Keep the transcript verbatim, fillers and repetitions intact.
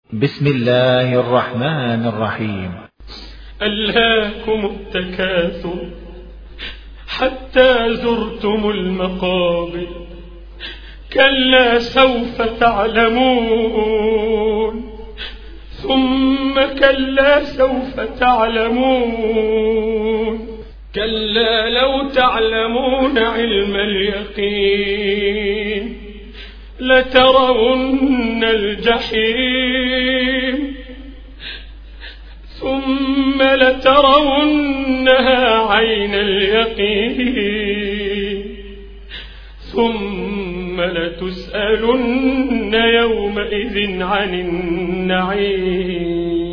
بسم الله الرحمن الرحيم. ألهاكم التكاثر حتى زرتم المقابر، كلا سوف تعلمون ثم كلا سوف تعلمون، كلا لو تعلمون علم اليقين لترون الجحيم ثم لترونها عين اليقين ثم لتسألن يومئذ عن النعيم.